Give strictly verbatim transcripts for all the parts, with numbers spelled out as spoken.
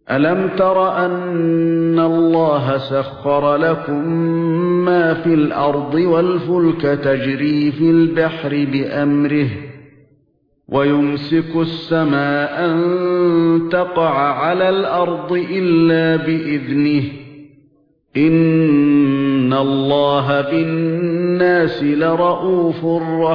أَلَمْ تَرَ أَنَّ اللَّهَ سَخَّرَ لَكُم مَّا فِي الْأَرْضِ وَالْفُلْكَ تَجْرِي فِي الْبَحْرِ بِأَمْرِهِ وَيُمْسِكُ السَّمَاءَ أَن تَقَعَ عَلَى الْأَرْضِ إِلَّا بِإِذْنِهِ إِنَّ اللَّهَ بِالنَّاسِ لَرَءُوفٌ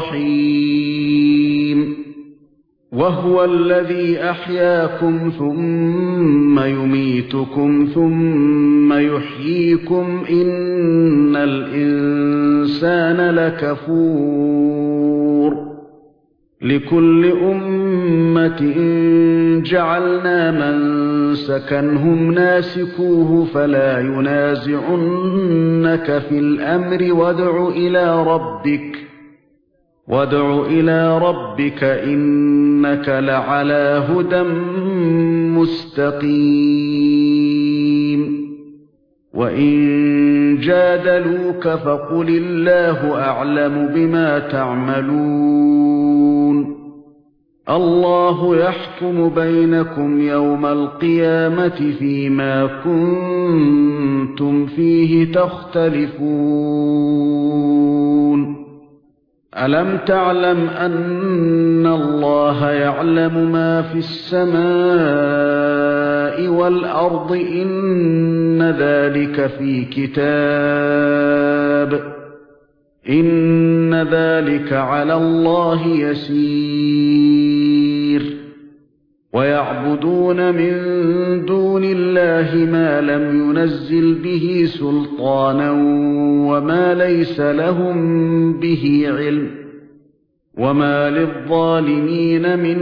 رَّحِيمٌ وَهُوَ الَّذِي أَحْيَاكُمْ ثُمَّ يُمِيتُكُمْ ثُمَّ يُحْيِيكُمْ إِنَّ الْإِنسَانَ لَكَفُورٌ لِكُلِّ أُمَّةٍ جَعَلْنَا مَنسَكًا هُمْ نَاسِكُوهُ فَلَا يُنَازِعُنَّكَ فِي الْأَمْرِ وَادْعُ إِلَى رَبِّكَ وَادْعُ إِلَى رَبِّكَ إِنَّكَ لَعَلَى هُدًى مُسْتَقِيمٍ وَإِن جَادَلُوكَ فَقُلِ اللَّهُ أَعْلَمُ بِمَا تَعْمَلُونَ اللَّهُ يَحْكُمُ بَيْنَكُمْ يَوْمَ الْقِيَامَةِ فِيمَا كُنتُمْ فِيهِ تَخْتَلِفُونَ أَلَمْ تَعْلَمْ أَنَّ اللَّهَ يَعْلَمُ مَا فِي السَّمَاءِ وَالْأَرْضِ إِنَّ ذَلِكَ فِي كِتَابٍ إِنَّ ذَلِكَ عَلَى اللَّهِ يَسِيرٌ وَيَعْبُدُونَ مِن دُونِ اللَّهِ مَا لَمْ يُنَزِّلْ بِهِ سُلْطَانًا وَمَا لَيْسَ لَهُم بِهِ عِلْمٌ وَمَا لِلظَّالِمِينَ مِن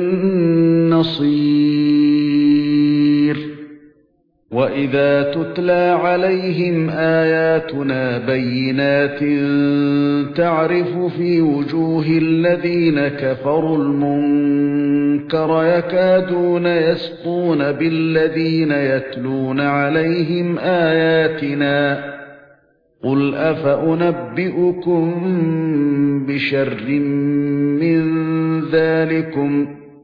نَّصِيرٍ وَإِذَا تُتْلَى عَلَيْهِمْ آيَاتُنَا بَيِّنَاتٍ تَعْرِفُ فِي وُجُوهِ الَّذِينَ كَفَرُوا الْمُنكَرَ يَكَادُونَ يَسْطُونَ بِالَّذِينَ يَتْلُونَ عَلَيْهِمْ آيَاتِنَا قُلْ أَفَأُنَبِّئُكُم بِشَرٍّ مِّن ذَلِكُمْ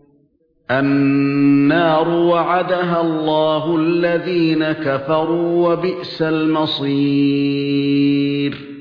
النَّارُ وَعَدَهَا اللَّهُ الَّذِينَ كَفَرُوا وَبِئْسَ الْمَصِيرُ